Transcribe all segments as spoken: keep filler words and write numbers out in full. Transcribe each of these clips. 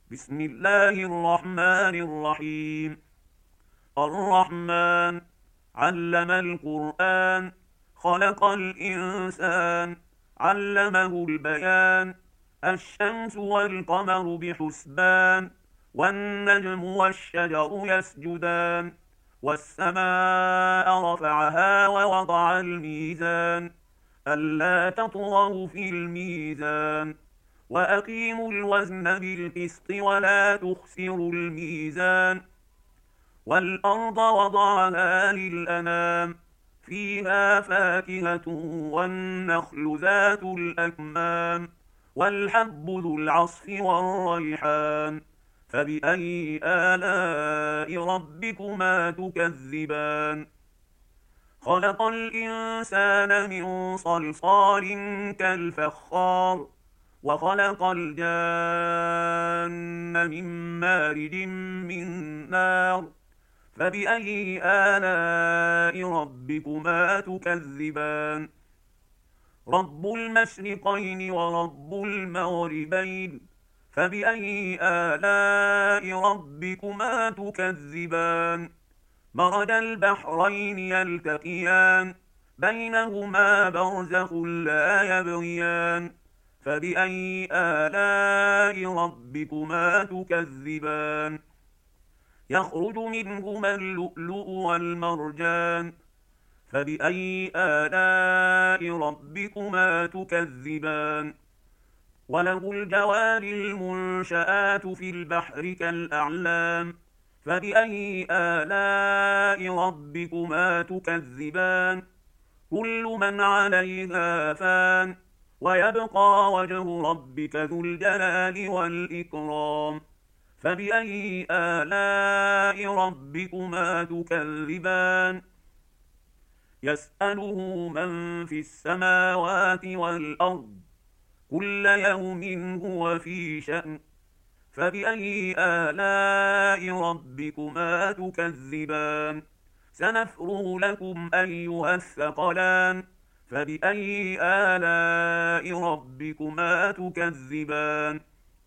بسم الله الرحمن الرحيم. الرحمن علم القرآن، خلق الإنسان، علمه البيان. الشمس والقمر بحسبان، والنجم والشجر يسجدان. والسماء رفعها ووضع الميزان، ألا تطغوا في الميزان، وأقيموا الوزن بالقسط ولا تخسروا الميزان. والأرض وضعها للأنام، فيها فاكهة والنخل ذات الأكمام، والحب ذو العصف والريحان. فبأي آلاء ربكما تكذبان؟ خلق الإنسان من صلصال كالفخار، وخلق الجان من مارج من نار. فبأي آلاء ربكما تكذبان؟ رب المشرقين ورب المغربين، فبأي آلاء ربكما تكذبان؟ مرج البحرين يلتقيان، بينهما برزخ لا يبغيان. فبأي آلاء ربكما تكذبان؟ يخرج منهما اللؤلؤ والمرجان، فبأي آلاء ربكما تكذبان؟ وله الجوار المنشآت في البحر كالأعلام، فبأي آلاء ربكما تكذبان؟ كل من عليها فان، ويبقى وجه ربك ذو الجلال والإكرام. فبأي آلاء ربكما تكذبان؟ يسأله من في السماوات والأرض، كل يوم هو في شأن. فبأي آلاء ربكما تكذبان؟ سنفرغ لكم أيها الثقلان. فبأي آلاء ربكما تكذبان؟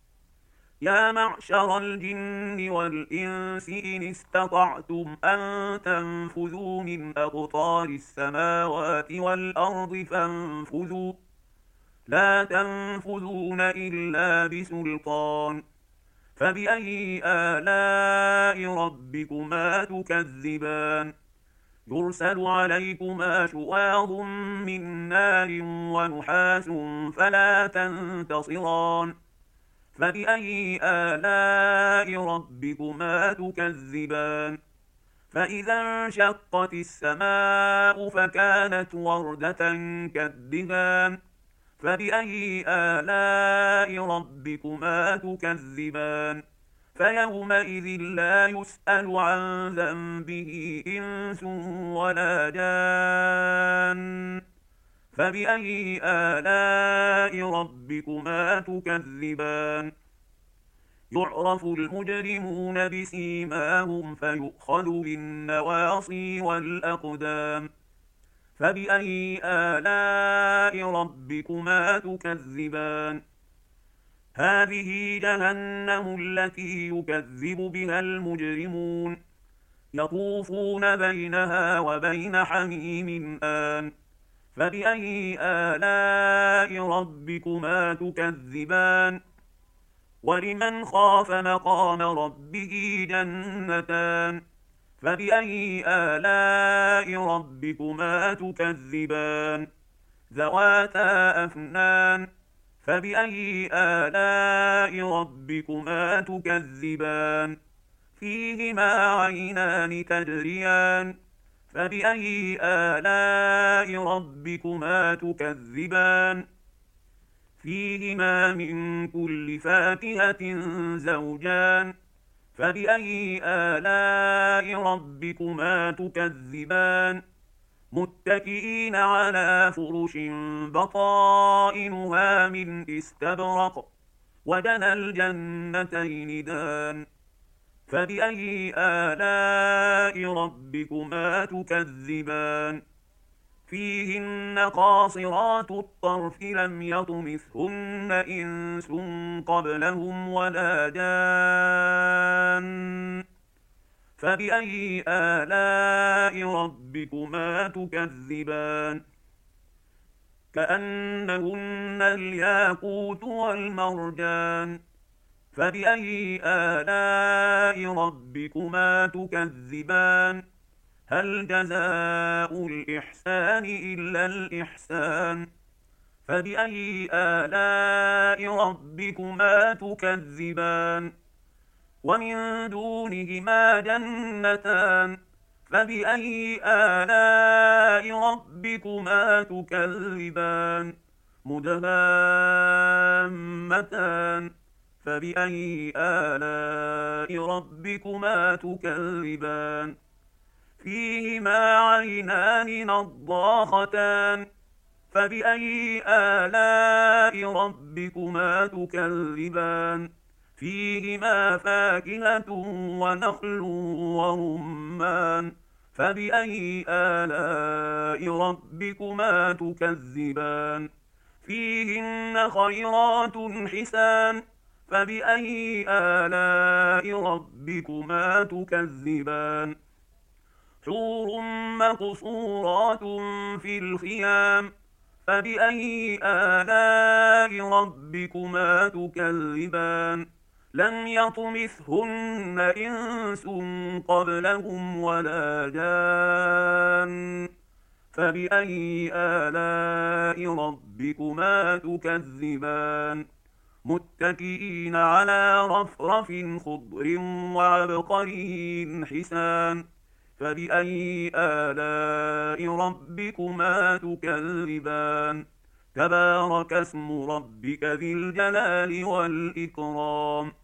يا معشر الجن والإنس إن استطعتم أن تنفذوا من أقطار السماوات والأرض فانفذوا، لا تنفذون إلا بسلطان. فبأي آلاء ربكما تكذبان؟ يرسل عليكما شواظ من نار ونحاس فلا تنتصران. فبأي آلاء ربكما تكذبان؟ فإذا انشقت السماء فكانت وردة كالدهان. فبأي آلاء ربكما تكذبان؟ فيومئذ لا يسأل عن ذنبه إنس ولا جان. فبأي آلاء ربكما تكذبان؟ يعرف المجرمون بسيماهم فيؤخذ بالنواصي والأقدام. فبأي آلاء ربكما تكذبان؟ هذه جهنم التي يكذب بها المجرمون، يطوفون بينها وبين حميم آن. فبأي آلاء ربكما تكذبان؟ ولمن خاف مقام ربه جنتان. فبأي آلاء ربكما تكذبان؟ ذواتا أفنان. فبأي آلاء ربكما تكذبان؟ فيهما عينان تجريان. فبأي آلاء ربكما تكذبان؟ فيهما من كل فاكهة زوجان. فبأي آلاء ربكما تكذبان؟ متكئين على فرش بطائنها من استبرق، وجنى الجنتين دان. فبأي آلاء ربكما تكذبان؟ فيهن قاصرات الطرف لم يطمثهن إنس قبلهم ولا جان فبأي آلاء ربكما تكذبان كأنهن الياقوت والمرجان فبأي آلاء ربكما تكذبان هل جزاء الإحسان إلا الإحسان فبأي آلاء ربكما تكذبان ومن دونهما جنتان فبأي آلاء ربكما تكذبان مدهامتان فبأي آلاء ربكما تكذبان فيهما عينان نضاختان فبأي آلاء ربكما تكذبان فيهما فاكهة ونخل ورمان فبأي آلاء ربكما تكذبان فيهن خيرات حسان فبأي آلاء ربكما تكذبان حور مقصورات في الخيام فبأي آلاء ربكما تكذبان لم يطمثهن إنس قبلهم ولا جان فبأي آلاء ربكما تكذبان متكئين على رفرف خضر وعبقري حسان فبأي آلاء ربكما تكذبان تبارك اسم ربك ذي الجلال والإكرام